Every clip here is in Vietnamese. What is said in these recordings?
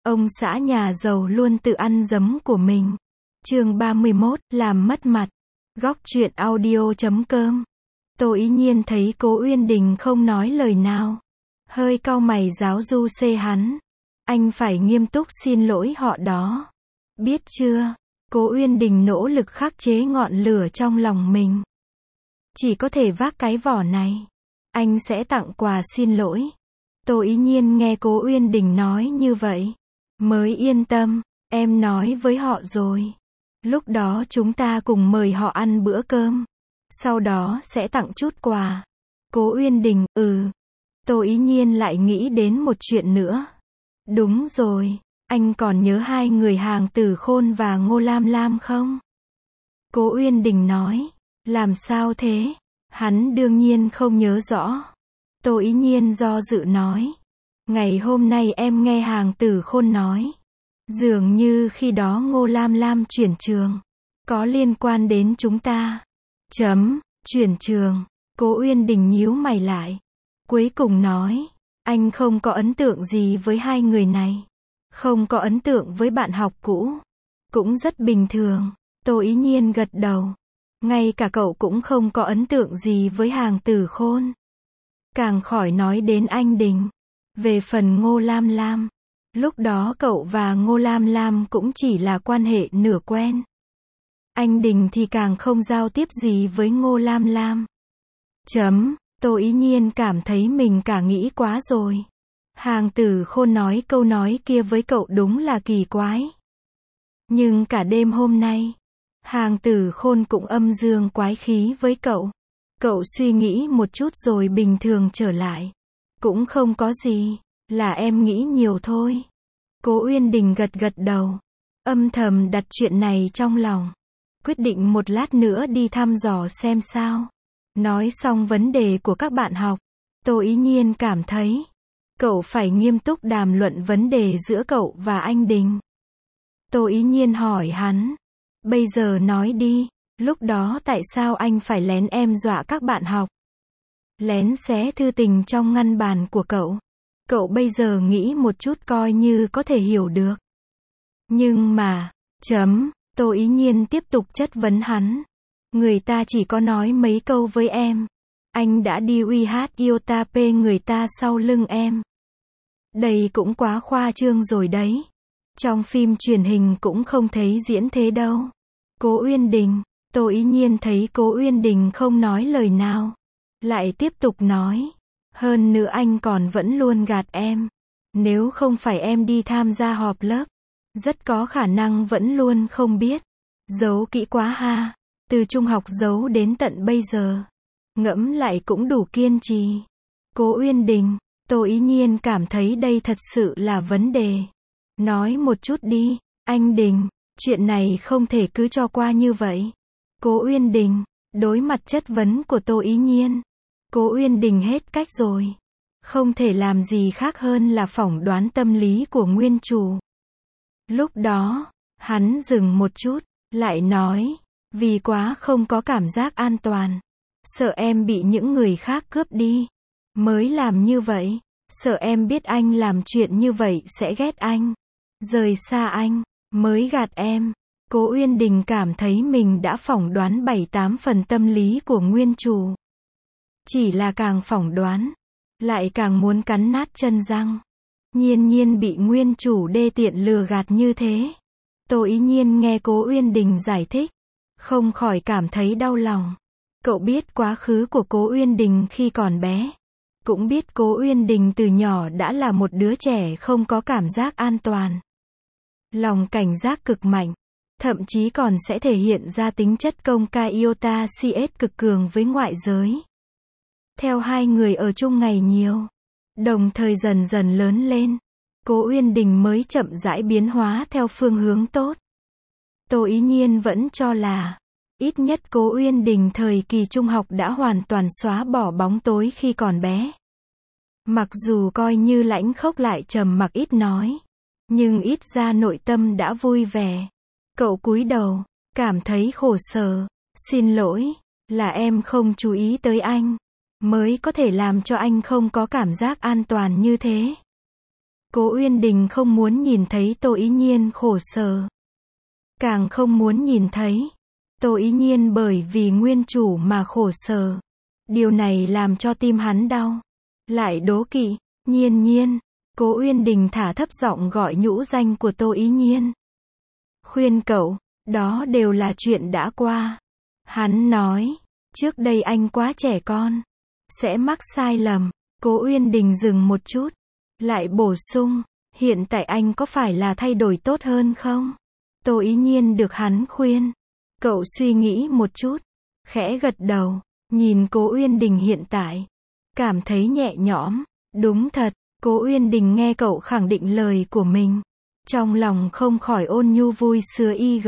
Ông xã nhà giàu luôn tự ăn giấm của mình. Chương 31, làm mất mặt. Góc truyện audio.com. Tô Ý Nhiên thấy Cố Uyên Đình không nói lời nào, hơi cau mày giáo du xê hắn. Anh phải nghiêm túc xin lỗi họ đó. Biết chưa? Cố Uyên Đình nỗ lực khắc chế ngọn lửa trong lòng mình. Chỉ có thể vác cái vỏ này. Anh sẽ tặng quà xin lỗi. Tô Ý Nhiên nghe Cố Uyên Đình nói như vậy, mới yên tâm. Em nói với họ rồi. Lúc đó chúng ta cùng mời họ ăn bữa cơm. Sau đó sẽ tặng chút quà. Cố Uyên Đình, Tô Ý Nhiên lại nghĩ đến một chuyện nữa. Đúng rồi, anh còn nhớ hai người Hàng Tử Khôn và Ngô Lam Lam không? Cố Uyên Đình nói, làm sao thế? Hắn đương nhiên không nhớ rõ. Tô Ý Nhiên do dự nói, ngày hôm nay em nghe Hàng Tử Khôn nói, dường như khi đó Ngô Lam Lam chuyển trường, có liên quan đến chúng ta. Chuyển trường. Cố Uyên Đình nhíu mày lại. Cuối cùng nói, anh không có ấn tượng gì với hai người này. Không có ấn tượng với bạn học cũ. Cũng rất bình thường. Tô Ý Nhiên gật đầu. Ngay cả cậu cũng không có ấn tượng gì với Hàng Tử Khôn. Càng khỏi nói đến anh Đình. Về phần Ngô Lam Lam, lúc đó cậu và Ngô Lam Lam cũng chỉ là quan hệ nửa quen. Anh Đình thì càng không giao tiếp gì với Ngô Lam Lam. Tô Ý Nhiên cảm thấy mình cả nghĩ quá rồi. Hàng Tử Khôn nói câu nói kia với cậu đúng là kỳ quái. Nhưng cả đêm hôm nay, Hàng Tử Khôn cũng âm dương quái khí với cậu. Cậu suy nghĩ một chút rồi bình thường trở lại. Cũng không có gì, là em nghĩ nhiều thôi. Cố Uyên Đình gật gật đầu, âm thầm đặt chuyện này trong lòng. Quyết định một lát nữa đi thăm dò xem sao. Nói xong vấn đề của các bạn học, Tô Ý Nhiên cảm thấy cậu phải nghiêm túc đàm luận vấn đề giữa cậu và anh Đình. Tô Ý Nhiên hỏi hắn, bây giờ nói đi, lúc đó tại sao anh phải lén em dọa các bạn học? Lén xé thư tình trong ngăn bàn của cậu. Cậu bây giờ nghĩ một chút coi như có thể hiểu được. Nhưng mà, Tô Ý Nhiên tiếp tục chất vấn hắn. Người ta chỉ có nói mấy câu với em. Anh đã đi uy hát Iotapê người ta sau lưng em. Đây cũng quá khoa trương rồi đấy. Trong phim truyền hình cũng không thấy diễn thế đâu. Cố Uyên Đình. Tô Ý Nhiên thấy Cố Uyên Đình không nói lời nào, lại tiếp tục nói. Hơn nữa anh còn vẫn luôn gạt em. Nếu không phải em đi tham gia họp lớp, rất có khả năng vẫn luôn không biết. Giấu kỹ quá ha. Từ trung học giấu đến tận bây giờ. Ngẫm lại cũng đủ kiên trì. Cố Uyên Đình. Tô Ý Nhiên cảm thấy đây thật sự là vấn đề. Nói một chút đi, anh Đình. Chuyện này không thể cứ cho qua như vậy. Cố Uyên Đình. Đối mặt chất vấn của Tô Ý Nhiên, Cố Uyên Đình hết cách rồi. Không thể làm gì khác hơn là phỏng đoán tâm lý của nguyên chủ. Lúc đó, hắn dừng một chút, lại nói, vì quá không có cảm giác an toàn. Sợ em bị những người khác cướp đi. Mới làm như vậy. Sợ em biết anh làm chuyện như vậy sẽ ghét anh. Rời xa anh. Mới gạt em. Cố Uyên Đình cảm thấy mình đã phỏng đoán 7-8 phần tâm lý của nguyên chủ. Chỉ là càng phỏng đoán, lại càng muốn cắn nát chân răng. Nhiên bị nguyên chủ đê tiện lừa gạt như thế. Tô Ý Nhiên nghe Cố Uyên Đình giải thích, không khỏi cảm thấy đau lòng. Cậu biết quá khứ của Cố Uyên Đình khi còn bé. Cũng biết Cố Uyên Đình từ nhỏ đã là một đứa trẻ không có cảm giác an toàn. Lòng cảnh giác cực mạnh. Thậm chí còn sẽ thể hiện ra tính chất công ca iota cs cực cường với ngoại giới. Theo hai người ở chung ngày nhiều, đồng thời dần dần lớn lên, Cố Uyên Đình mới chậm rãi biến hóa theo phương hướng tốt. Tô Ý Nhiên vẫn cho là, ít nhất Cố Uyên Đình thời kỳ trung học đã hoàn toàn xóa bỏ bóng tối khi còn bé. Mặc dù coi như lãnh khốc lại trầm mặc ít nói, nhưng ít ra nội tâm đã vui vẻ. Cậu cúi đầu, cảm thấy khổ sở. Xin lỗi, là em không chú ý tới anh, mới có thể làm cho anh không có cảm giác an toàn như thế. Cố Uyên Đình không muốn nhìn thấy Tô Ý Nhiên khổ sở. Càng không muốn nhìn thấy Tô Ý Nhiên bởi vì nguyên chủ mà khổ sở. Điều này làm cho tim hắn đau. Lại đố kỵ, Nhiên Nhiên. Cố Uyên Đình thả thấp giọng gọi nhũ danh của Tô Ý Nhiên. Khuyên cậu, đó đều là chuyện đã qua. Hắn nói, trước đây anh quá trẻ con, sẽ mắc sai lầm. Cố Uyên Đình dừng một chút, lại bổ sung, hiện tại anh có phải là thay đổi tốt hơn không? Tô Ý Nhiên được hắn khuyên. Cậu suy nghĩ một chút, khẽ gật đầu, nhìn Cố Uyên Đình hiện tại, cảm thấy nhẹ nhõm. Đúng thật, Cố Uyên Đình nghe cậu khẳng định lời của mình, trong lòng không khỏi ôn nhu vui sướng IG.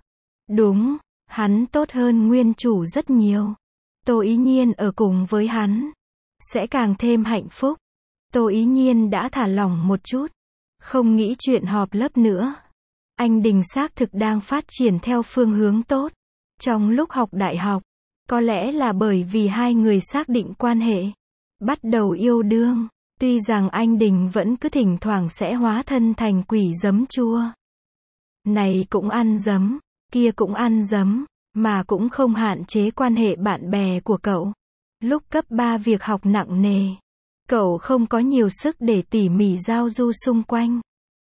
Đúng, hắn tốt hơn nguyên chủ rất nhiều. Tô Ý Nhiên ở cùng với hắn, sẽ càng thêm hạnh phúc. Tô Ý Nhiên đã thả lỏng một chút, không nghĩ chuyện họp lớp nữa. Anh Đình xác thực đang phát triển theo phương hướng tốt. Trong lúc học đại học, có lẽ là bởi vì hai người xác định quan hệ, bắt đầu yêu đương. Tuy rằng anh Đình vẫn cứ thỉnh thoảng sẽ hóa thân thành quỷ giấm chua. Này cũng ăn giấm, kia cũng ăn giấm, mà cũng không hạn chế quan hệ bạn bè của cậu. Lúc cấp 3 việc học nặng nề, cậu không có nhiều sức để tỉ mỉ giao du xung quanh.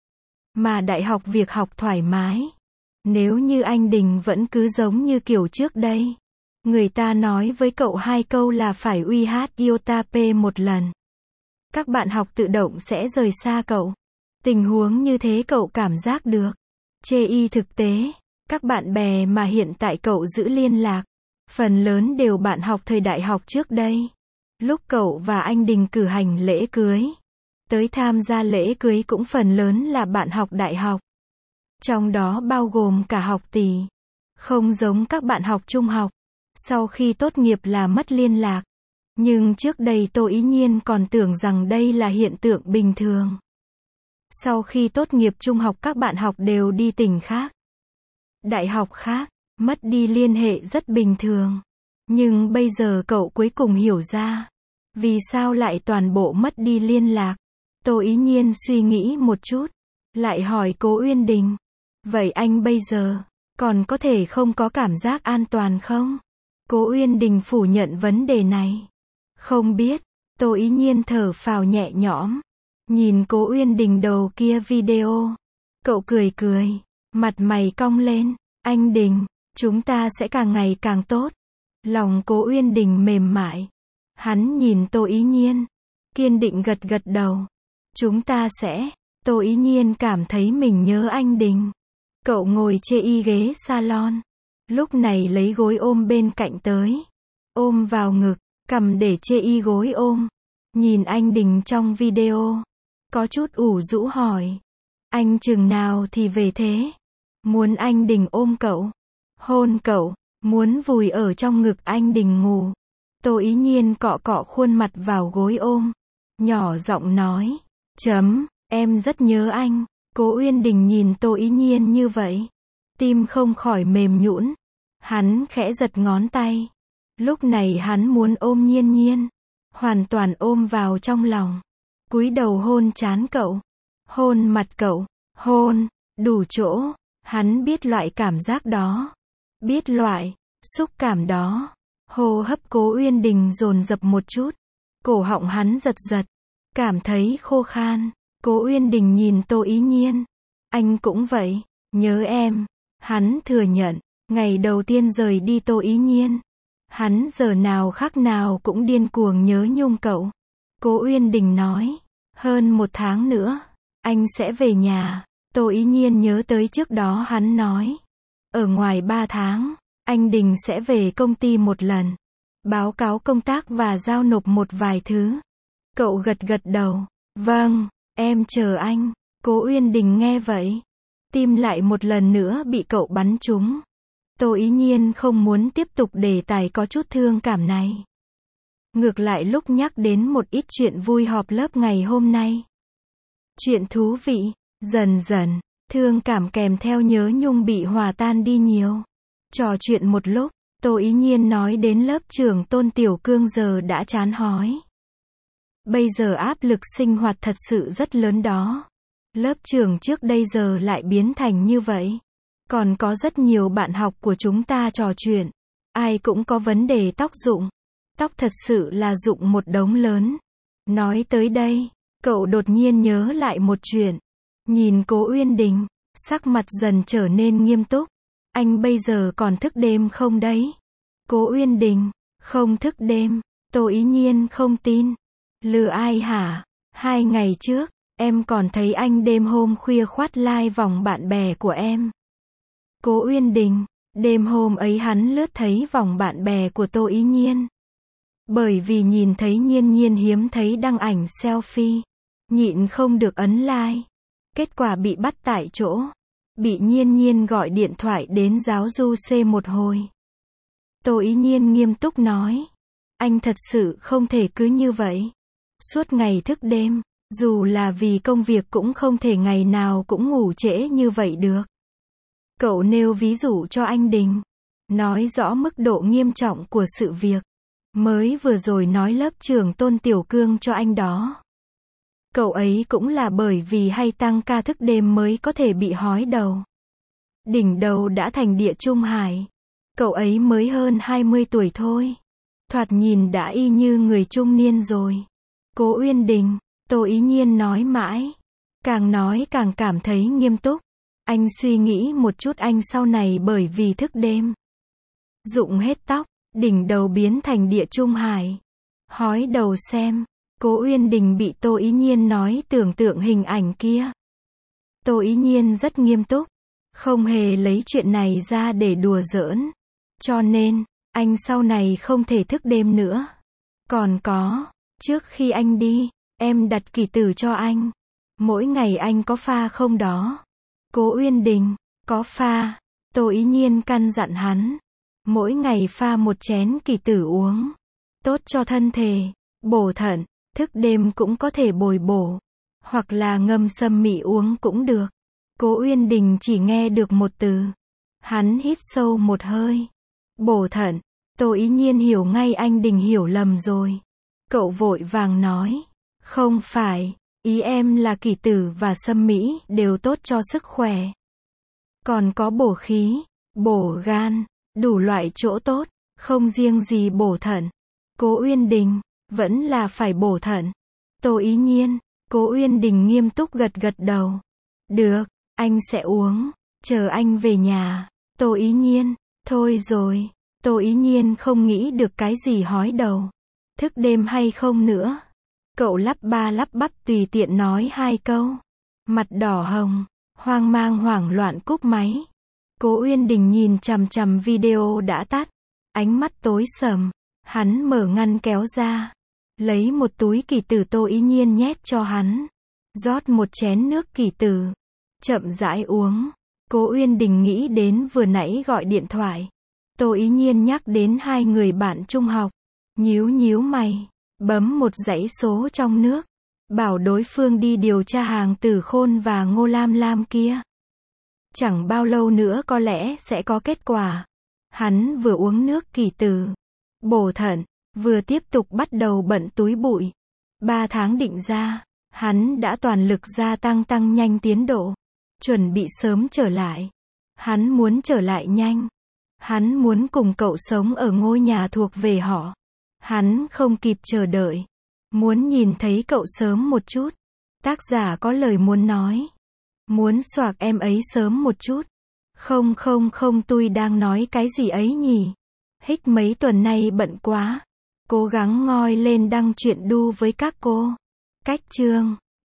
Mà đại học việc học thoải mái. Nếu như anh Đình vẫn cứ giống như kiểu trước đây, người ta nói với cậu 2 câu là phải uy hát iota p một lần, các bạn học tự động sẽ rời xa cậu. Tình huống như thế cậu cảm giác được. Chê y thực tế, các bạn bè mà hiện tại cậu giữ liên lạc, phần lớn đều bạn học thời đại học trước đây. Lúc cậu và anh Đình cử hành lễ cưới, tới tham gia lễ cưới cũng phần lớn là bạn học đại học. Trong đó bao gồm cả học tỷ. Không giống các bạn học trung học, sau khi tốt nghiệp là mất liên lạc. Nhưng trước đây Tô Ý Nhiên còn tưởng rằng đây là hiện tượng bình thường. Sau khi tốt nghiệp trung học các bạn học đều đi tỉnh khác, đại học khác, mất đi liên hệ rất bình thường. Nhưng bây giờ cậu cuối cùng hiểu ra, vì sao lại toàn bộ mất đi liên lạc. Tô Ý Nhiên suy nghĩ một chút, lại hỏi Cố Uyên Đình, vậy anh bây giờ, còn có thể không có cảm giác an toàn không? Cố Uyên Đình phủ nhận vấn đề này. Không biết, Tô Ý Nhiên thở phào nhẹ nhõm, nhìn Cố Uyên Đình đầu kia video. Cậu cười cười, mặt mày cong lên, anh Đình, chúng ta sẽ càng ngày càng tốt. Lòng Cố Uyên Đình mềm mại. Hắn nhìn Tô Ý Nhiên, kiên định gật gật đầu. Chúng ta sẽ, Tô Ý Nhiên cảm thấy mình nhớ anh Đình. Cậu ngồi trên ghế salon, lúc này lấy gối ôm bên cạnh tới, ôm vào ngực, cầm để trên gối ôm, nhìn anh Đình trong video, có chút ủ rũ hỏi, anh chừng nào thì về thế? Muốn anh Đình ôm cậu, hôn cậu, muốn vùi ở trong ngực anh Đình ngủ. Tô Ý Nhiên cọ cọ khuôn mặt vào gối ôm, nhỏ giọng nói, em rất nhớ anh. Cố Uyên Đình nhìn Tô Ý Nhiên như vậy, tim không khỏi mềm nhũn. Hắn khẽ giật ngón tay. Lúc này hắn muốn ôm Nhiên Nhiên, hoàn toàn ôm vào trong lòng, cúi đầu hôn trán cậu, hôn mặt cậu, hôn đủ chỗ. Hắn biết loại cảm giác đó, biết loại xúc cảm đó. Hô hấp Cố Uyên Đình dồn dập một chút, cổ họng hắn giật giật, cảm thấy khô khan. Cố Uyên Đình nhìn Tô Ý Nhiên, anh cũng vậy, nhớ em. Hắn thừa nhận, ngày đầu tiên rời đi Tô Ý Nhiên, hắn giờ nào khác nào cũng điên cuồng nhớ nhung cậu. Cố Uyên Đình nói, hơn 1 tháng nữa, anh sẽ về nhà. Tô Ý Nhiên nhớ tới trước đó hắn nói, ở ngoài 3 tháng, anh Đình sẽ về công ty một lần, báo cáo công tác và giao nộp một vài thứ. Cậu gật gật đầu, vâng, em chờ anh. Cố Uyên Đình nghe vậy, tim lại một lần nữa bị cậu bắn trúng. Tô Ý Nhiên không muốn tiếp tục đề tài có chút thương cảm này. Ngược lại lúc nhắc đến một ít chuyện vui họp lớp ngày hôm nay, chuyện thú vị, dần dần, thương cảm kèm theo nhớ nhung bị hòa tan đi nhiều. Trò chuyện một lúc, Tô Ý Nhiên nói đến lớp trưởng Tôn Tiểu Cương giờ đã chán hói. Bây giờ áp lực sinh hoạt thật sự rất lớn đó. Lớp trưởng trước đây giờ lại biến thành như vậy. Còn có rất nhiều bạn học của chúng ta trò chuyện. Ai cũng có vấn đề tóc rụng. Tóc thật sự là rụng một đống lớn. Nói tới đây, cậu đột nhiên nhớ lại một chuyện. Nhìn Cố Uyên Đình, sắc mặt dần trở nên nghiêm túc. Anh bây giờ còn thức đêm không đấy? Cố Uyên Đình, không thức đêm. Tô Ý Nhiên không tin. Lừa ai hả? 2 ngày trước, em còn thấy anh đêm hôm khuya khoắt like vòng bạn bè của em. Cố Uyên Đình, đêm hôm ấy hắn lướt thấy vòng bạn bè của Tô Ý Nhiên. Bởi vì nhìn thấy Nhiên Nhiên hiếm thấy đăng ảnh selfie, nhịn không được ấn like. Kết quả bị bắt tại chỗ. Bị Nhiên Nhiên gọi điện thoại đến giáo du C một hồi. Tô Ý Nhiên nghiêm túc nói. Anh thật sự không thể cứ như vậy. Suốt ngày thức đêm, dù là vì công việc cũng không thể ngày nào cũng ngủ trễ như vậy được. Cậu nêu ví dụ cho anh Đình. Nói rõ mức độ nghiêm trọng của sự việc. Mới vừa rồi nói lớp trưởng Tôn Tiểu Cương cho anh đó. Cậu ấy cũng là bởi vì hay tăng ca thức đêm mới có thể bị hói đầu. Đỉnh đầu đã thành địa trung hải. Cậu ấy mới hơn 20 tuổi thôi. Thoạt nhìn đã y như người trung niên rồi. Cố Uyên Đình, Tô Ý Nhiên nói mãi. Càng nói càng cảm thấy nghiêm túc. Anh suy nghĩ một chút anh sau này bởi vì thức đêm. Rụng hết tóc, đỉnh đầu biến thành địa trung hải. Hói đầu xem. Cố Uyên Đình bị Tô Ý Nhiên nói tưởng tượng hình ảnh kia. Tô Ý Nhiên rất nghiêm túc. Không hề lấy chuyện này ra để đùa giỡn. Cho nên, anh sau này không thể thức đêm nữa. Còn có, trước khi anh đi, em đặt kỷ tử cho anh. Mỗi ngày anh có pha không đó? Cố Uyên Đình, có pha. Tô Ý Nhiên căn dặn hắn. Mỗi ngày pha một chén kỷ tử uống. Tốt cho thân thể, bổ thận, thức đêm cũng có thể bồi bổ. Hoặc là ngâm sâm mị uống cũng được. Cố Uyên Đình chỉ nghe được một từ. Hắn hít sâu một hơi. Bổ thận. Tô Ý Nhiên hiểu ngay anh Đình hiểu lầm rồi. Cậu vội vàng nói. Không phải, ý em là kỷ tử và sâm mỹ đều tốt cho sức khỏe. Còn có bổ khí, bổ gan, đủ loại chỗ tốt, không riêng gì bổ thận. Cố Uyên Đình, vẫn là phải bổ thận. Tô Ý Nhiên, Cố Uyên Đình nghiêm túc gật gật đầu. Được, anh sẽ uống, chờ anh về nhà. Tô Ý Nhiên, thôi rồi. Tô Ý Nhiên không nghĩ được cái gì hói đầu. Thức đêm hay không nữa. Cậu lắp ba lắp bắp tùy tiện nói 2 câu. Mặt đỏ hồng, hoang mang hoảng loạn cúp máy. Cố Uyên Đình nhìn chằm chằm video đã tắt. Ánh mắt tối sầm. Hắn mở ngăn kéo ra. Lấy một túi kỷ tử Tô Ý Nhiên nhét cho hắn. Rót một chén nước kỷ tử. Chậm rãi uống. Cố Uyên Đình nghĩ đến vừa nãy gọi điện thoại. Tô Ý Nhiên nhắc đến 2 người bạn trung học. Nhíu nhíu mày. Bấm một dãy số trong nước. Bảo đối phương đi điều tra hàng Tử Khôn và Ngô Lam Lam kia. Chẳng bao lâu nữa có lẽ sẽ có kết quả. Hắn vừa uống nước kỷ tử. Bổ thận. Vừa tiếp tục bắt đầu bận túi bụi. 3 tháng định ra. Hắn đã toàn lực gia tăng nhanh tiến độ. Chuẩn bị sớm trở lại. Hắn muốn trở lại nhanh. Hắn muốn cùng cậu sống ở ngôi nhà thuộc về họ. Hắn không kịp chờ đợi. Muốn nhìn thấy cậu sớm một chút. Tác giả có lời muốn nói. Muốn xoạc em ấy sớm một chút. Không tôi đang nói cái gì ấy nhỉ? Hích mấy tuần nay bận quá. Cố gắng ngoi lên đăng truyện đu với các cô. Cách chương